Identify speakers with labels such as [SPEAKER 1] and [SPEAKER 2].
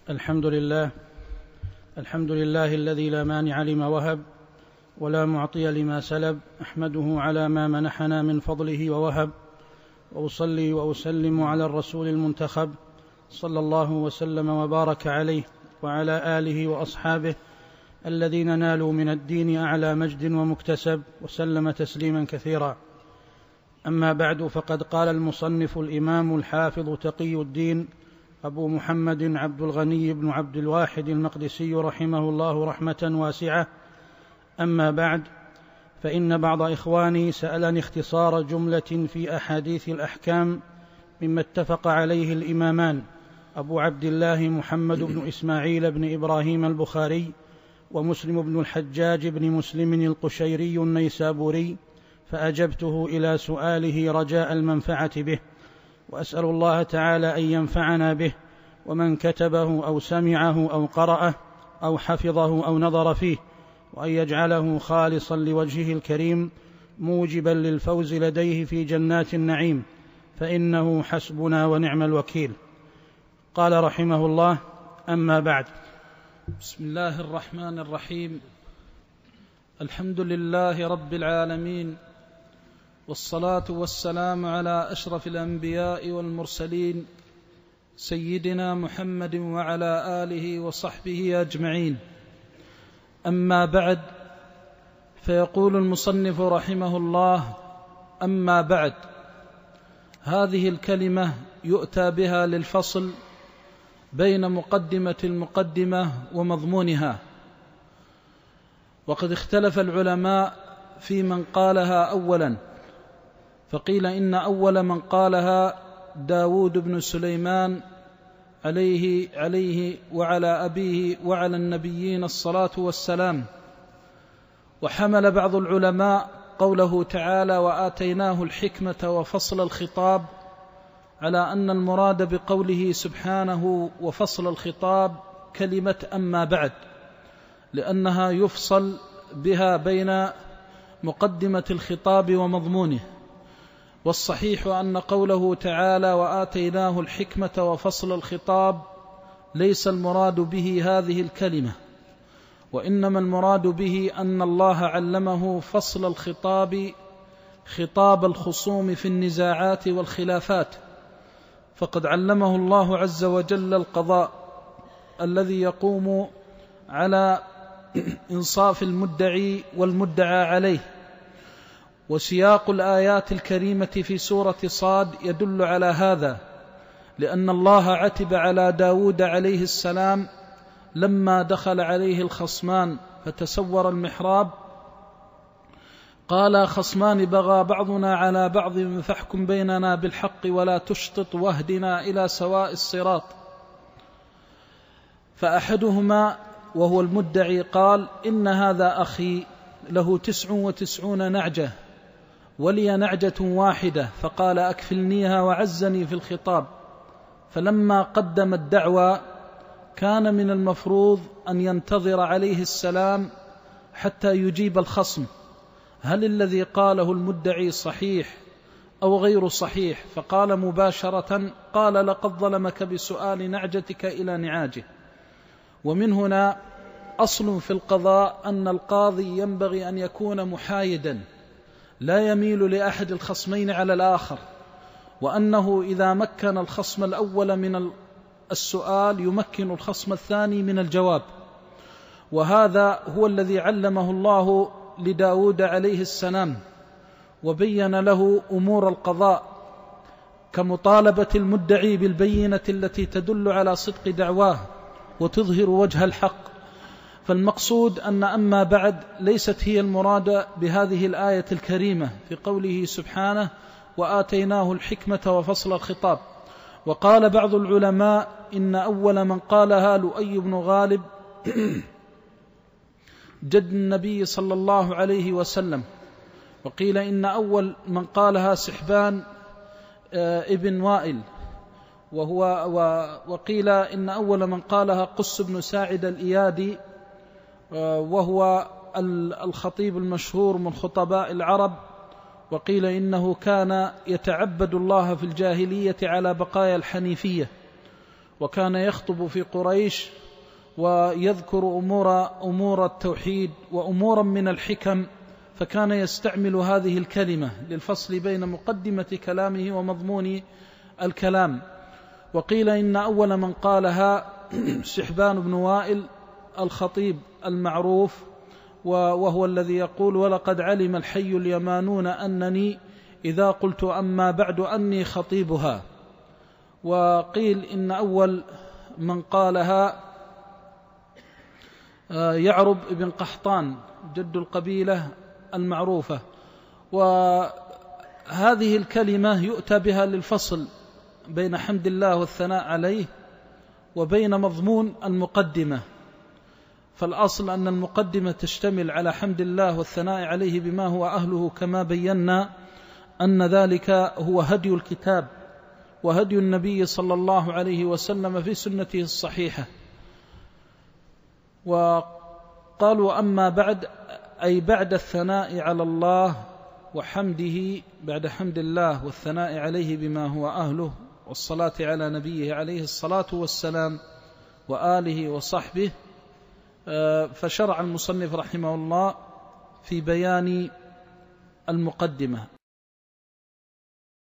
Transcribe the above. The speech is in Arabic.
[SPEAKER 1] الحمد لله الذي لا مانع لما وهب ولا معطي لما سلب، أحمده على ما منحنا من فضله ووهب، وأصلي وأسلم على الرسول المنتخب صلى الله وسلم وبارك عليه وعلى آله وأصحابه الذين نالوا من الدين أعلى مجد ومكتسب، وسلم تسليما كثيرا. أما بعد، فقد قال المصنف الإمام الحافظ تقي الدين أبو محمد عبد الغني بن عبد الواحد المقدسي رحمه الله رحمة واسعة: أما بعد، فإن بعض إخواني سألني اختصار جملة في أحاديث الأحكام مما اتفق عليه الإمامان أبو عبد الله محمد بن إسماعيل بن إبراهيم البخاري ومسلم بن الحجاج بن مسلم القشيري النيسابوري، فأجبته إلى سؤاله رجاء المنفعة به، وأسأل الله تعالى أن ينفعنا به ومن كتبه أو سمعه أو قرأه أو حفظه أو نظر فيه، وأن يجعله خالصا لوجهه الكريم موجبا للفوز لديه في جنات النعيم، فإنه حسبنا ونعم الوكيل. قال رحمه الله: أما بعد.
[SPEAKER 2] بسم الله الرحمن الرحيم. الحمد لله رب العالمين، والصلاة والسلام على أشرف الأنبياء والمرسلين سيدنا محمد وعلى آله وصحبه أجمعين. أما بعد، فيقول المصنف رحمه الله: أما بعد. هذه الكلمة يؤتى بها للفصل بين مقدمة المقدمة ومضمونها، وقد اختلف العلماء في من قالها أولا، فقيل إن أول من قالها داود بن سليمان عليه وعلى أبيه وعلى النبيين الصلاة والسلام. وحمل بعض العلماء قوله تعالى: وآتيناه الحكمة وفصل الخطاب، على أن المراد بقوله سبحانه وفصل الخطاب كلمة أما بعد، لأنها يفصل بها بين مقدمة الخطاب ومضمونه. والصحيح أن قوله تعالى وآتيناه الحكمة وفصل الخطاب ليس المراد به هذه الكلمة، وإنما المراد به أن الله علمه فصل الخطاب خطاب الخصوم في النزاعات والخلافات، فقد علمه الله عز وجل القضاء الذي يقوم على إنصاف المدعي والمدعى عليه. وسياق الآيات الكريمة في سورة صاد يدل على هذا، لأن الله عتب على داود عليه السلام لما دخل عليه الخصمان فتسور المحراب، قال: خصمان بغى بعضنا على بعض فاحكم بيننا بالحق ولا تشطط واهدنا إلى سواء الصراط. فأحدهما وهو المدعي قال: إن هذا أخي له 99 نعجة ولي نعجة واحدة، فقال: أكفلنيها، وعزني في الخطاب. فلما قدم الدعوى كان من المفروض أن ينتظر عليه السلام حتى يجيب الخصم هل الذي قاله المدعي صحيح أو غير صحيح، فقال مباشرة: قال: لقد ظلمك بسؤال نعجتك إلى نعاجه. ومن هنا أصل في القضاء أن القاضي ينبغي أن يكون محايدا، لا يميل لأحد الخصمين على الآخر، وأنه إذا مكن الخصم الأول من السؤال يمكن الخصم الثاني من الجواب. وهذا هو الذي علمه الله لداود عليه السلام، وبين له أمور القضاء، كمطالبة المدعي بالبينة التي تدل على صدق دعواه وتظهر وجه الحق. فالمقصود أن أما بعد ليست هي المراد بهذه الآية الكريمة في قوله سبحانه وآتيناه الحكمة وفصل الخطاب. وقال بعض العلماء إن أول من قالها لؤي بن غالب جد النبي صلى الله عليه وسلم، وقيل إن أول من قالها سحبان ابن وائل، وقيل إن أول من قالها قس بن ساعد الإيادي، وهو الخطيب المشهور من خطباء العرب. وقيل إنه كان يتعبد الله في الجاهلية على بقايا الحنيفية، وكان يخطب في قريش ويذكر أمور التوحيد وأمورا من الحكم، فكان يستعمل هذه الكلمة للفصل بين مقدمة كلامه ومضمون الكلام. وقيل إن أول من قالها سحبان بن وائل الخطيب المعروف، وهو الذي يقول: ولقد علم الحي اليمانون أنني إذا قلت أما بعد أني خطيبها. وقيل إن أول من قالها يعرب بن قحطان جد القبيلة المعروفة. وهذه الكلمة يؤتى بها للفصل بين حمد الله والثناء عليه وبين مضمون المقدمة. فالأصل أن المقدمة تشتمل على حمد الله والثناء عليه بما هو أهله، كما بينا أن ذلك هو هدي الكتاب وهدي النبي صلى الله عليه وسلم في سنته الصحيحة. وقالوا: أما بعد، أي بعد الثناء على الله وحمده، بعد حمد الله والثناء عليه بما هو أهله والصلاة على نبيه عليه الصلاة والسلام وآله وصحبه. فشرع المصنف رحمه الله في بيان المقدمة.